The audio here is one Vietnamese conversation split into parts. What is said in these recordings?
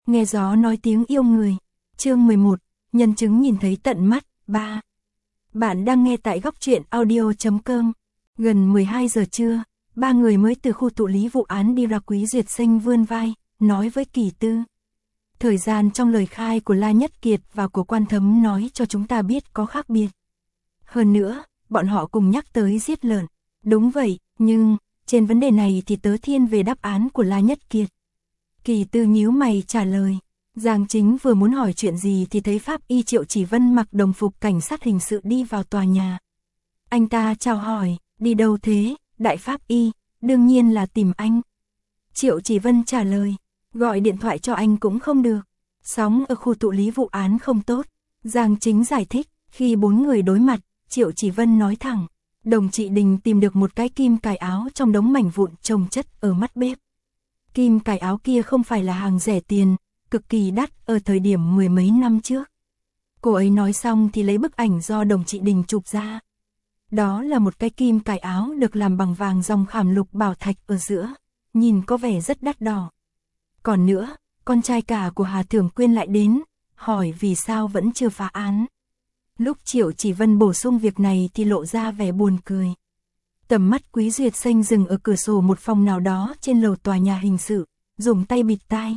nghe gió nói tiếng yêu người. Chương 11, nhân chứng nhìn thấy tận mắt. 3. Bạn đang nghe tại góc truyện audio.com. Gần 12 giờ trưa, ba người mới từ khu thụ lý vụ án đi ra. Quý Duyệt Sinh vươn vai, nói với Kỳ Tư. Thời gian trong lời khai của La Nhất Kiệt và của Quan Thấm nói cho chúng ta biết có khác biệt. Hơn nữa, bọn họ cùng nhắc tới giết lợn. Đúng vậy, nhưng trên vấn đề này thì tớ thiên về đáp án của La Nhất Kiệt. Kỳ Tư nhíu mày trả lời. Giang Chính vừa muốn hỏi chuyện gì thì thấy Pháp Y Triệu Chỉ Vân mặc đồng phục cảnh sát hình sự đi vào tòa nhà. Anh ta chào hỏi, đi đâu thế, Đại Pháp Y, đương nhiên là tìm anh. Triệu Chỉ Vân trả lời, gọi điện thoại cho anh cũng không được. Sóng ở khu thụ lý vụ án không tốt. Giang Chính giải thích, khi bốn người đối mặt, Triệu Chỉ Vân nói thẳng. Đồng Trị Đình tìm được một cái kim cài áo trong đống mảnh vụn chồng chất ở mắt bếp. Kim cài áo kia không phải là hàng rẻ tiền, cực kỳ đắt ở thời điểm mười mấy năm trước. Cô ấy nói xong thì lấy bức ảnh do Đồng Trị Đình chụp ra. Đó là một cái kim cài áo được làm bằng vàng dòng khảm lục bảo thạch ở giữa, nhìn có vẻ rất đắt đỏ. Còn nữa, con trai cả của Hà Thưởng Quyên lại đến, hỏi vì sao vẫn chưa phá án. Lúc Triệu Chỉ Vân bổ sung việc này thì lộ ra vẻ buồn cười. Tầm mắt Quý Duyệt Sinh dừng ở cửa sổ một phòng nào đó trên lầu tòa nhà hình sự, dùng tay bịt tai.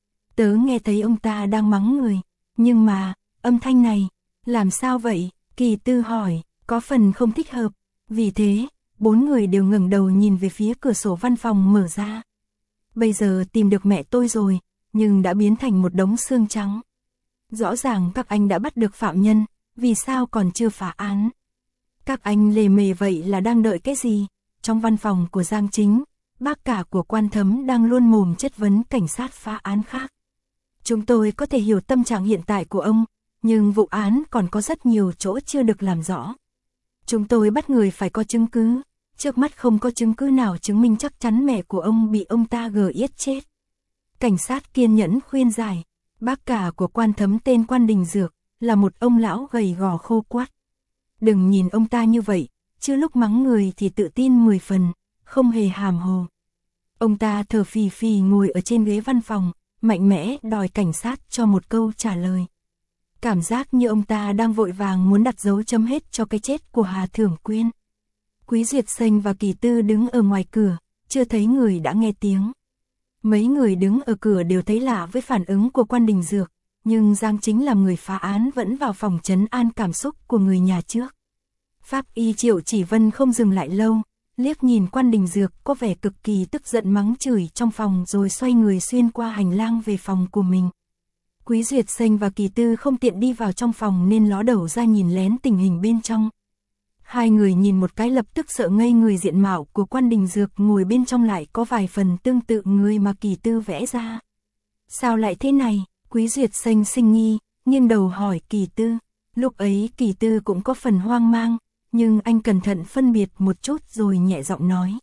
Tớ nghe thấy ông ta đang mắng người, nhưng mà, âm thanh này, làm sao vậy? Kỳ Tư hỏi, có phần không thích hợp. Vì thế, bốn người đều ngẩng đầu nhìn về phía cửa sổ văn phòng mở ra. Bây giờ tìm được mẹ tôi rồi, nhưng đã biến thành một đống xương trắng. Rõ ràng các anh đã bắt được phạm nhân, vì sao còn chưa phá án? Các anh lề mề vậy là đang đợi cái gì? Trong văn phòng của Giang Chính, bác cả của Quan Thấm đang luôn mồm chất vấn cảnh sát phá án khác. Chúng tôi có thể hiểu tâm trạng hiện tại của ông, nhưng vụ án còn có rất nhiều chỗ chưa được làm rõ. Chúng tôi bắt người phải có chứng cứ, trước mắt không có chứng cứ nào chứng minh chắc chắn mẹ của ông bị ông ta giết chết. Cảnh sát kiên nhẫn khuyên giải, bác cả của Quan Thấm tên Quan Đình Dược, là một ông lão gầy gò khô quắt. Đừng nhìn ông ta như vậy, chứ lúc mắng người thì tự tin 10 phần, không hề hàm hồ. Ông ta thở phì phì ngồi ở trên ghế văn phòng, mạnh mẽ đòi cảnh sát cho một câu trả lời. Cảm giác như ông ta đang vội vàng muốn đặt dấu chấm hết cho cái chết của Hà Thưởng Quyên. Quý Duyệt Sinh và Kỳ Tư đứng ở ngoài cửa, chưa thấy người đã nghe tiếng. Mấy người đứng ở cửa đều thấy lạ với phản ứng của Quan Đình Dược, nhưng Giang Chính làm người phá án vẫn vào phòng trấn an cảm xúc của người nhà trước. Pháp Y Triệu Chỉ Vân không dừng lại lâu, liếc nhìn Quan Đình Dược có vẻ cực kỳ tức giận mắng chửi trong phòng rồi xoay người xuyên qua hành lang về phòng của mình. Quý Duyệt Sinh và Kỳ Tư không tiện đi vào trong phòng nên ló đầu ra nhìn lén tình hình bên trong. Hai người nhìn một cái lập tức sợ ngây người, diện mạo của Quan Đình Dược ngồi bên trong lại có vài phần tương tự người mà Kỳ Tư vẽ ra. Sao lại thế này? Quý Duyệt Sinh sinh nghi, nghiêng đầu hỏi Kỳ Tư. Lúc ấy Kỳ Tư cũng có phần hoang mang, nhưng anh cẩn thận phân biệt một chút rồi nhẹ giọng nói.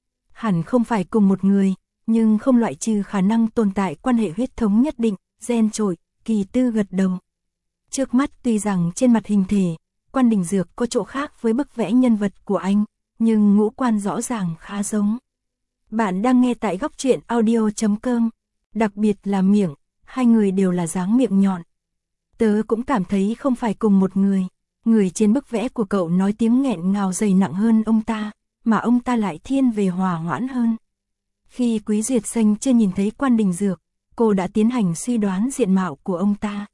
Hẳn không phải cùng một người, nhưng không loại trừ khả năng tồn tại quan hệ huyết thống nhất định, gen trội. Kỳ Tư gật đầu. Trước mắt tuy rằng trên mặt hình thể, Quan Đình Dược có chỗ khác với bức vẽ nhân vật của anh, nhưng ngũ quan rõ ràng khá giống. Bạn đang nghe tại góc truyện audio.com, đặc biệt là miệng, hai người đều là dáng miệng nhọn. Tớ cũng cảm thấy không phải cùng một người. Người trên bức vẽ của cậu nói tiếng nghẹn ngào dày nặng hơn ông ta, mà ông ta lại thiên về hòa hoãn hơn. Khi Quý Duyệt Sinh chưa nhìn thấy Quan Đình Dược, cô đã tiến hành suy đoán diện mạo của ông ta.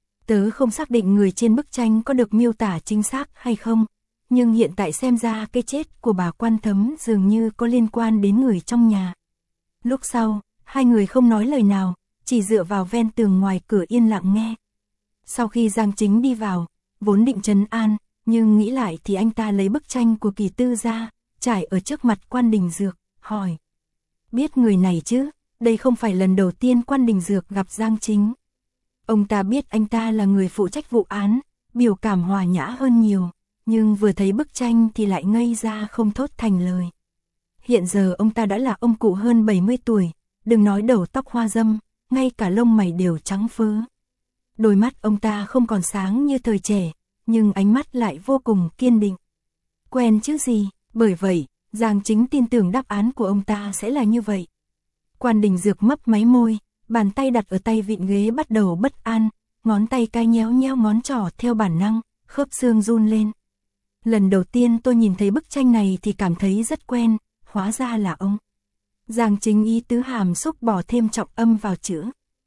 Tớ không xác định người trên bức tranh có được miêu tả chính xác hay không, nhưng hiện tại xem ra cái chết của bà Quan Thấm dường như có liên quan đến người trong nhà. Lúc sau, hai người không nói lời nào, chỉ dựa vào ven tường ngoài cửa yên lặng nghe. Sau khi Giang Chính đi vào, vốn định trấn an, nhưng nghĩ lại thì anh ta lấy bức tranh của Kỳ Tư ra, trải ở trước mặt Quan Đình Dược, hỏi. Biết người này chứ, đây không phải lần đầu tiên Quan Đình Dược gặp Giang Chính. Ông ta biết anh ta là người phụ trách vụ án, biểu cảm hòa nhã hơn nhiều, nhưng vừa thấy bức tranh thì lại ngây ra không thốt thành lời. Hiện giờ ông ta đã là ông cụ hơn 70 tuổi, đừng nói đầu tóc hoa râm, ngay cả lông mày đều trắng phớ. Đôi mắt ông ta không còn sáng như thời trẻ, nhưng ánh mắt lại vô cùng kiên định. Quen chứ gì, bởi vậy, Giang Chính tin tưởng đáp án của ông ta sẽ là như vậy. Quan Đình Dược mấp máy môi, bàn tay đặt ở tay vịn ghế bắt đầu bất an, ngón tay cái nhéo nhéo ngón trỏ theo bản năng, khớp xương run lên. Lần đầu tiên tôi nhìn thấy bức tranh này thì cảm thấy rất quen, hóa ra là ông. Giang Chính ý tứ hàm xúc bỏ thêm trọng âm vào chữ.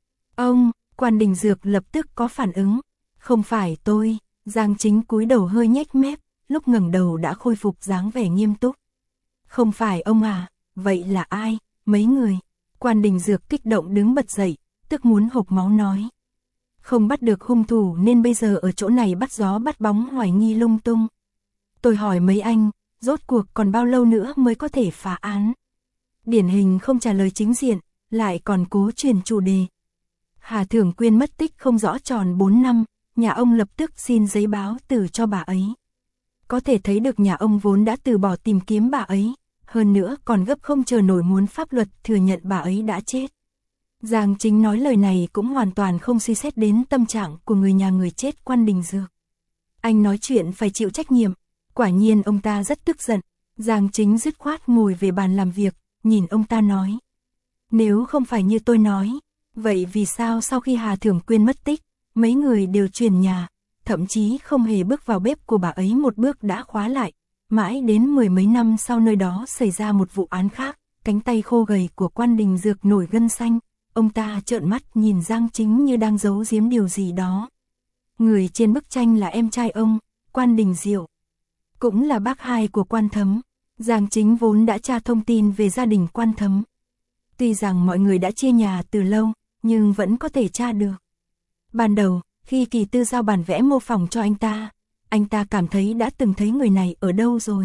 Ông, Quan Đình Dược lập tức có phản ứng. Không phải tôi, Giang Chính cúi đầu hơi nhếch mép, lúc ngẩng đầu đã khôi phục dáng vẻ nghiêm túc. Không phải ông à, vậy là ai, mấy người? Quan Đình Dược kích động đứng bật dậy, tức muốn hộc máu nói. Không bắt được hung thủ nên bây giờ ở chỗ này bắt gió bắt bóng hoài nghi lung tung. Tôi hỏi mấy anh, rốt cuộc còn bao lâu nữa mới có thể phá án? Điển hình không trả lời chính diện, lại còn cố truyền chủ đề. Hà Thưởng Quyên mất tích không rõ tròn 4 năm, nhà ông lập tức xin giấy báo từ cho bà ấy. Có thể thấy được nhà ông vốn đã từ bỏ tìm kiếm bà ấy, hơn nữa còn gấp không chờ nổi muốn pháp luật thừa nhận bà ấy đã chết. Giang Chính nói lời này cũng hoàn toàn không suy xét đến tâm trạng của người nhà người chết Quan Đình Dược. Anh nói chuyện phải chịu trách nhiệm, quả nhiên ông ta rất tức giận. Giang Chính dứt khoát ngồi về bàn làm việc, nhìn ông ta nói. Nếu không phải như tôi nói, vậy vì sao sau khi Hà Thưởng Quyên mất tích, mấy người đều chuyển nhà, thậm chí không hề bước vào bếp của bà ấy một bước đã khóa lại, mãi đến mười mấy năm sau nơi đó xảy ra một vụ án khác, cánh tay khô gầy của Quan Đình Dược nổi gân xanh, ông ta trợn mắt nhìn Giang Chính như đang giấu giếm điều gì đó. Người trên bức tranh là em trai ông, Quan Đình Diệu, cũng là bác hai của Quan Thấm. Giang Chính vốn đã tra thông tin về gia đình Quan Thấm. Tuy rằng mọi người đã chia nhà từ lâu, nhưng vẫn có thể tra được. Ban đầu, khi Kỳ Tư giao bản vẽ mô phỏng cho anh ta cảm thấy đã từng thấy người này ở đâu rồi.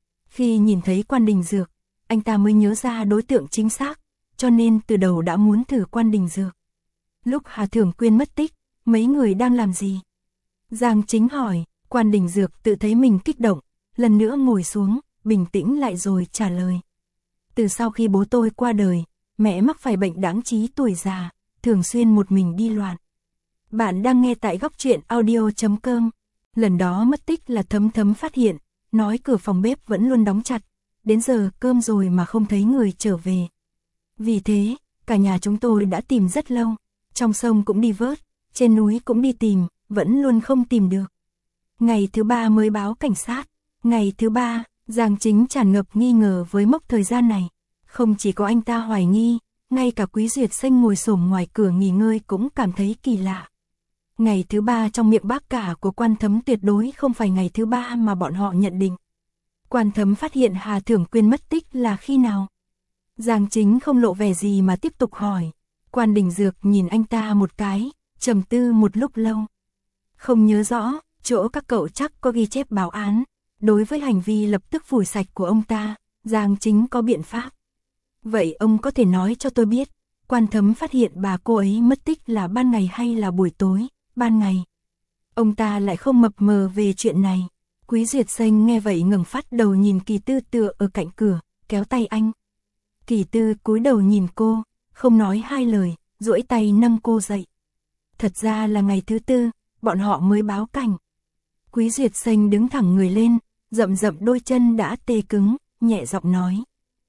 Khi nhìn thấy Quan Đình Dược, anh ta mới nhớ ra đối tượng chính xác, cho nên từ đầu đã muốn thử Quan Đình Dược. Lúc Hà Thưởng Quyên mất tích, mấy người đang làm gì? Giang Chính hỏi. Quan Đình Dược tự thấy mình kích động, lần nữa ngồi xuống, bình tĩnh lại rồi trả lời. Từ sau khi bố tôi qua đời, mẹ mắc phải bệnh đáng trí tuổi già, thường xuyên một mình đi loạn. Bạn đang nghe tại góc truyện audio.com. Lần đó mất tích là Thấm Thấm phát hiện, nói cửa phòng bếp vẫn luôn đóng chặt, đến giờ cơm rồi mà không thấy người trở về. Vì thế, cả nhà chúng tôi đã tìm rất lâu, trong sông cũng đi vớt, trên núi cũng đi tìm, vẫn luôn không tìm được. Ngày thứ 3 mới báo cảnh sát. Ngày thứ 3, Giang Chính tràn ngập nghi ngờ với mốc thời gian này. Không chỉ có anh ta hoài nghi, ngay cả Quý Duyệt Xanh ngồi xổm ngoài cửa nghỉ ngơi cũng cảm thấy kỳ lạ. Ngày thứ 3 trong miệng bác cả của Quan Thấm tuyệt đối không phải ngày thứ 3 mà bọn họ nhận định. Quan Thấm phát hiện Hà Thưởng Quyên mất tích là khi nào? Giang Chính không lộ vẻ gì mà tiếp tục hỏi. Quan Đình Dược nhìn anh ta một cái, trầm tư một lúc lâu. Không nhớ rõ. Chỗ các cậu chắc có ghi chép báo án, đối với hành vi lập tức phủi sạch của ông ta, Giang Chính có biện pháp. Vậy ông có thể nói cho tôi biết, Quan Thấm phát hiện bà cô ấy mất tích là ban ngày hay là buổi tối? Ban ngày. Ông ta lại không mập mờ về chuyện này. Quý Duyệt Xanh nghe vậy ngẩng phát đầu nhìn Kỳ Tư tựa ở cạnh cửa, kéo tay anh. Kỳ Tư cúi đầu nhìn cô, không nói hai lời, duỗi tay nâng cô dậy. Thật ra là ngày thứ 4, bọn họ mới báo cảnh. Quý Duyệt Xanh đứng thẳng người lên, rậm rậm đôi chân đã tê cứng, nhẹ giọng nói.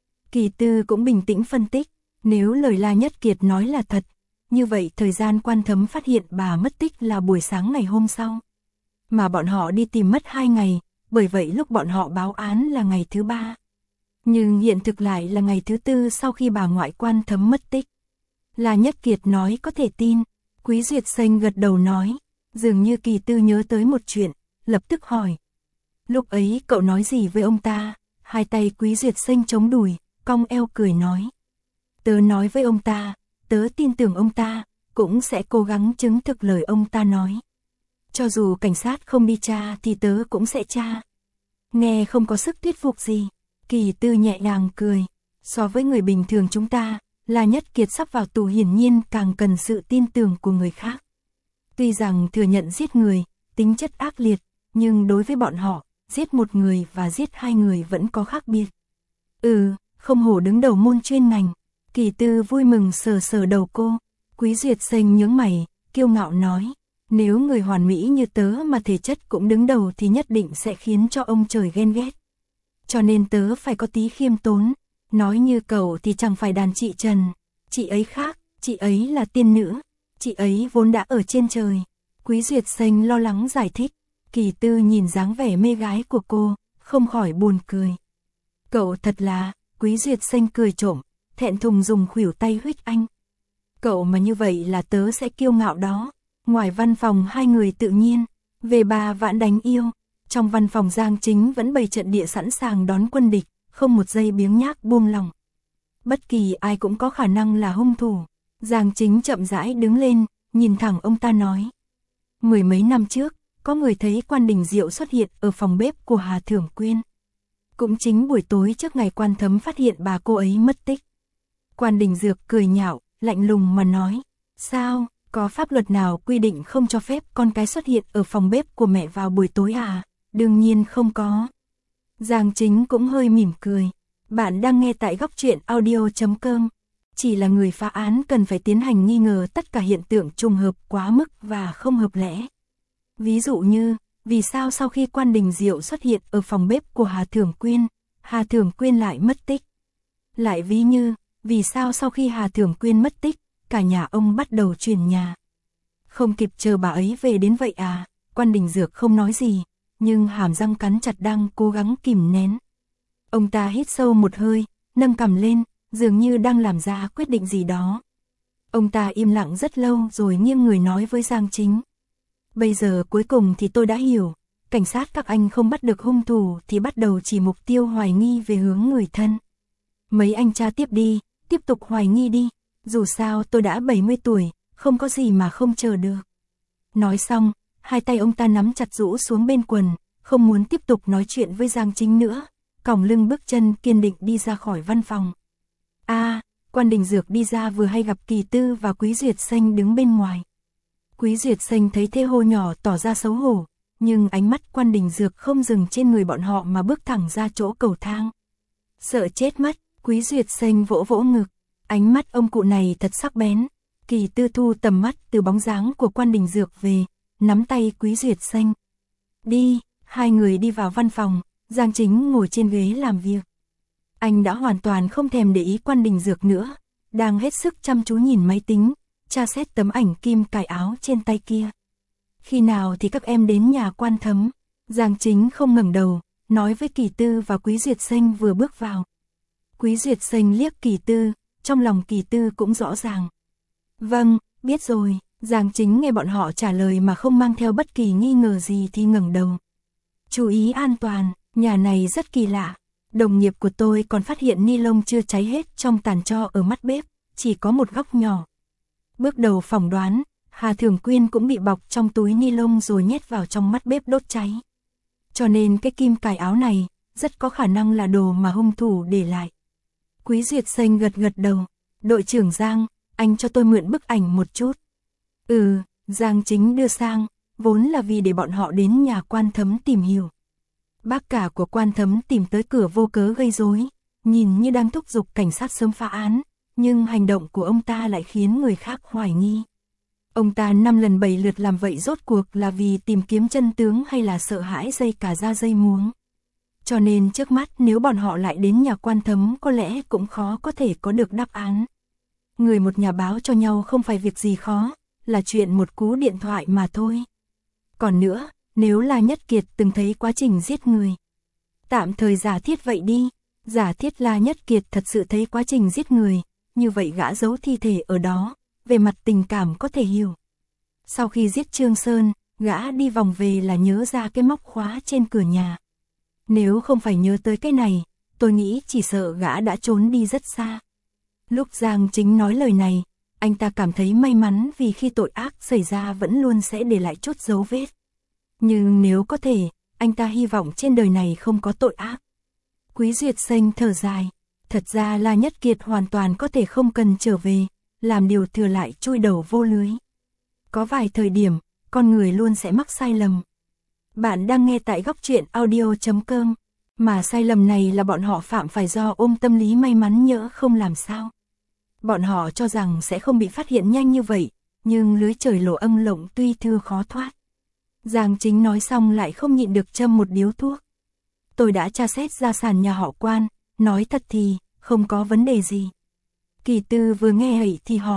Kỳ Tư cũng bình tĩnh phân tích, nếu lời La Nhất Kiệt nói là thật, như vậy thời gian Quan Thấm phát hiện bà mất tích là buổi sáng ngày hôm sau. Mà bọn họ đi tìm mất 2 ngày, bởi vậy lúc bọn họ báo án là ngày thứ 3. Nhưng hiện thực lại là ngày thứ 4 sau khi bà ngoại Quan Thấm mất tích. La Nhất Kiệt nói có thể tin, Quý Duyệt Xanh gật đầu nói, dường như Kỳ Tư nhớ tới một chuyện, lập tức hỏi. Lúc ấy cậu nói gì với ông ta? Hai tay Quý Duyệt Xanh chống đùi, cong eo cười nói. Tớ nói với ông ta, tớ tin tưởng ông ta, cũng sẽ cố gắng chứng thực lời ông ta nói. Cho dù cảnh sát không đi tra thì tớ cũng sẽ tra. Nghe không có sức thuyết phục gì. Kỳ Tư nhẹ nhàng cười. So với người bình thường chúng ta, La Nhất Kiệt sắp vào tù hiển nhiên càng cần sự tin tưởng của người khác. Tuy rằng thừa nhận giết người, tính chất ác liệt, nhưng đối với bọn họ, giết một người và giết 2 người vẫn có khác biệt. Không hổ đứng đầu môn chuyên ngành. Kỳ Tư vui mừng sờ sờ đầu cô. Quý Duyệt Xanh nhướng mày, kiêu ngạo nói. Nếu người hoàn mỹ như tớ mà thể chất cũng đứng đầu thì nhất định sẽ khiến cho ông trời ghen ghét. Cho nên tớ phải có tí khiêm tốn. Nói như cậu thì chẳng phải đàn chị Trần. Chị ấy khác, Chị ấy là tiên nữ, chị ấy vốn đã ở trên trời. Quý Duyệt Xanh lo lắng giải thích. Kỳ Tư nhìn dáng vẻ mê gái của cô, không khỏi buồn cười. Cậu thật là, Quý Duyệt Xanh cười trộm, thẹn thùng dùng khuỷu tay huých anh. Cậu mà như vậy là tớ sẽ kiêu ngạo đó. Ngoài văn phòng hai người tự nhiên, về bà Vãn đánh yêu. Trong văn phòng Giang Chính vẫn bày trận địa sẵn sàng đón quân địch, không một giây biếng nhác buông lỏng. Bất kỳ ai cũng có khả năng là hung thủ. Giang Chính chậm rãi đứng lên, nhìn thẳng ông ta nói. 10 mấy năm trước, có người thấy Quan Đình Diệu xuất hiện ở phòng bếp của Hà Thưởng Quyên. Cũng chính buổi tối trước ngày Quan Thấm phát hiện bà cô ấy mất tích. Quan Đình Dược cười nhạo, lạnh lùng mà nói. Sao, có pháp luật nào quy định không cho phép con cái xuất hiện ở phòng bếp của mẹ vào buổi tối à? Đương nhiên không có. Giang Chính cũng hơi mỉm cười. Bạn đang nghe tại góc truyện audio.com. Chỉ là người phá án cần phải tiến hành nghi ngờ tất cả hiện tượng trùng hợp quá mức và không hợp lẽ. Ví dụ như, vì sao sau khi Quan Đình Diệu xuất hiện ở phòng bếp của Hà Thưởng Quyên lại mất tích? Lại ví như, vì sao sau khi Hà Thưởng Quyên mất tích, cả nhà ông bắt đầu chuyển nhà? Không kịp chờ bà ấy về đến vậy à? Quan Đình Dược không nói gì, nhưng hàm răng cắn chặt đang cố gắng kìm nén. Ông ta hít sâu một hơi, nâng cằm lên, dường như đang làm ra quyết định gì đó. Ông ta im lặng rất lâu rồi nghiêng người nói với Giang Chính. Bây giờ cuối cùng thì tôi đã hiểu, cảnh sát các anh không bắt được hung thủ thì bắt đầu chỉ mục tiêu hoài nghi về hướng người thân. Mấy anh tra tiếp đi, tiếp tục hoài nghi đi, dù sao tôi đã 70 tuổi, không có gì mà không chờ được. Nói xong, hai tay ông ta nắm chặt rũ xuống bên quần, không muốn tiếp tục nói chuyện với Giang Chính nữa, còng lưng bước chân kiên định đi ra khỏi văn phòng. Quan Đình Dược đi ra vừa hay gặp Kỳ Tư và Quý Duyệt Xanh đứng bên ngoài. Quý Duyệt Xanh thấy thế hô nhỏ tỏ ra xấu hổ, nhưng ánh mắt Quan Đình Dược không dừng trên người bọn họ mà bước thẳng ra chỗ cầu thang. Sợ chết mất, Quý Duyệt Xanh vỗ vỗ ngực, ánh mắt ông cụ này thật sắc bén. Kỳ Tư thu tầm mắt từ bóng dáng của Quan Đình Dược về, nắm tay Quý Duyệt Xanh. Đi, hai người đi vào văn phòng, Giang Chính ngồi trên ghế làm việc. Anh đã hoàn toàn không thèm để ý Quan Đình Dược nữa, đang hết sức chăm chú nhìn máy tính, tra xét tấm ảnh kim cài áo trên tay kia. Khi nào thì các em đến nhà Quan Thấm? Giang Chính không ngẩng đầu, nói với Kỳ Tư và Quý Duyệt Xanh vừa bước vào. Quý Duyệt Xanh liếc Kỳ Tư, trong lòng Kỳ Tư cũng rõ ràng. Vâng, biết rồi. Giang Chính nghe bọn họ trả lời mà không mang theo bất kỳ nghi ngờ gì thì ngẩng đầu. Chú ý an toàn, nhà này rất kỳ lạ. Đồng nghiệp của tôi còn phát hiện ni lông chưa cháy hết trong tàn tro ở mắt bếp, chỉ có một góc nhỏ. Bước đầu phỏng đoán, Hà Thưởng Quyên cũng bị bọc trong túi ni lông rồi nhét vào trong mắt bếp đốt cháy. Cho nên cái kim cài áo này, rất có khả năng là đồ mà hung thủ để lại. Quý Duyệt Xanh gật gật đầu. Đội trưởng Giang, anh cho tôi mượn bức ảnh một chút. Giang Chính đưa sang, vốn là vì để bọn họ đến nhà Quan Thấm tìm hiểu. Bác cả của Quan Thấm tìm tới cửa vô cớ gây rối, nhìn như đang thúc giục cảnh sát sớm phá án, nhưng hành động của ông ta lại khiến người khác hoài nghi. Ông ta 5 lần 7 lượt làm vậy rốt cuộc là vì tìm kiếm chân tướng hay là sợ hãi dây cả da dây muống. Cho nên trước mắt nếu bọn họ lại đến nhà Quan Thấm có lẽ cũng khó có thể có được đáp án. Người một nhà báo cho nhau không phải việc gì khó, là chuyện một cú điện thoại mà thôi. Còn nữa, nếu La Nhất Kiệt từng thấy quá trình giết người. Tạm thời giả thiết vậy đi, giả thiết La Nhất Kiệt thật sự thấy quá trình giết người, như vậy gã giấu thi thể ở đó, về mặt tình cảm có thể hiểu. Sau khi giết Trương Sơn, gã đi vòng về là nhớ ra cái móc khóa trên cửa nhà. Nếu không phải nhớ tới cái này, tôi nghĩ chỉ sợ gã đã trốn đi rất xa. Lúc Giang Chính nói lời này, anh ta cảm thấy may mắn vì khi tội ác xảy ra vẫn luôn sẽ để lại chút dấu vết. Nhưng nếu có thể, anh ta hy vọng trên đời này không có tội ác. Quý Duyệt Xanh thở dài, thật ra La Nhất Kiệt hoàn toàn có thể không cần trở về, làm điều thừa lại chui đầu vô lưới. Có vài thời điểm, con người luôn sẽ mắc sai lầm. Bạn đang nghe tại góc truyện audio.com, mà sai lầm này là bọn họ phạm phải do ôm tâm lý may mắn nhỡ không làm sao. Bọn họ cho rằng sẽ không bị phát hiện nhanh như vậy, nhưng lưới trời lỗ âm lộng tuy thưa khó thoát. Giang Chính nói xong lại không nhịn được châm một điếu thuốc. Tôi đã tra xét gia sản nhà họ Quan, nói thật thì, không có vấn đề gì. Kỳ Tư vừa nghe vậy thì hỏi,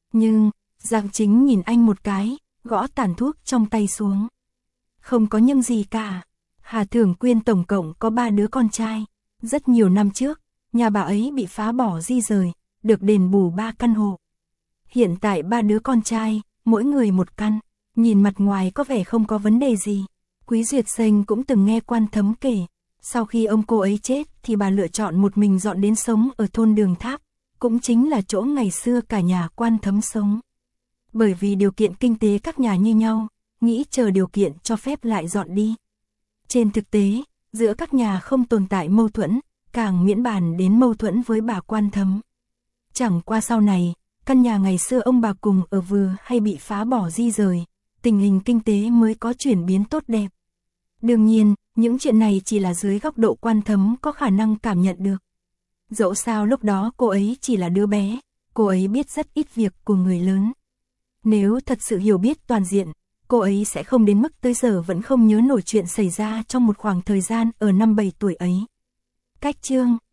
Nhưng, Giang Chính nhìn anh một cái, gõ tàn thuốc trong tay xuống. Không có nhưng gì cả. Hà Thường Quyên tổng cộng có 3 đứa con trai. Rất nhiều năm trước, nhà bà ấy bị phá bỏ di rời, được đền bù 3 căn hộ. Hiện tại 3 đứa con trai, mỗi người một căn, nhìn mặt ngoài có vẻ không có vấn đề gì. Quý Duyệt Sênh cũng từng nghe Quan Thấm kể, sau khi ông cô ấy chết thì bà lựa chọn một mình dọn đến sống ở thôn Đường Tháp, cũng chính là chỗ ngày xưa cả nhà Quan Thấm sống. Bởi vì điều kiện kinh tế các nhà như nhau, nghĩ chờ điều kiện cho phép lại dọn đi. Trên thực tế, giữa các nhà không tồn tại mâu thuẫn, càng miễn bàn đến mâu thuẫn với bà Quan Thấm. Chẳng qua sau này, căn nhà ngày xưa ông bà cùng ở vừa hay bị phá bỏ di rời, tình hình kinh tế mới có chuyển biến tốt đẹp. Đương nhiên, những chuyện này chỉ là dưới góc độ Quan Thấm có khả năng cảm nhận được. Dẫu sao lúc đó cô ấy chỉ là đứa bé, cô ấy biết rất ít việc của người lớn. Nếu thật sự hiểu biết toàn diện, cô ấy sẽ không đến mức tới giờ vẫn không nhớ nổi chuyện xảy ra trong một khoảng thời gian ở năm 7 tuổi ấy. Cách chương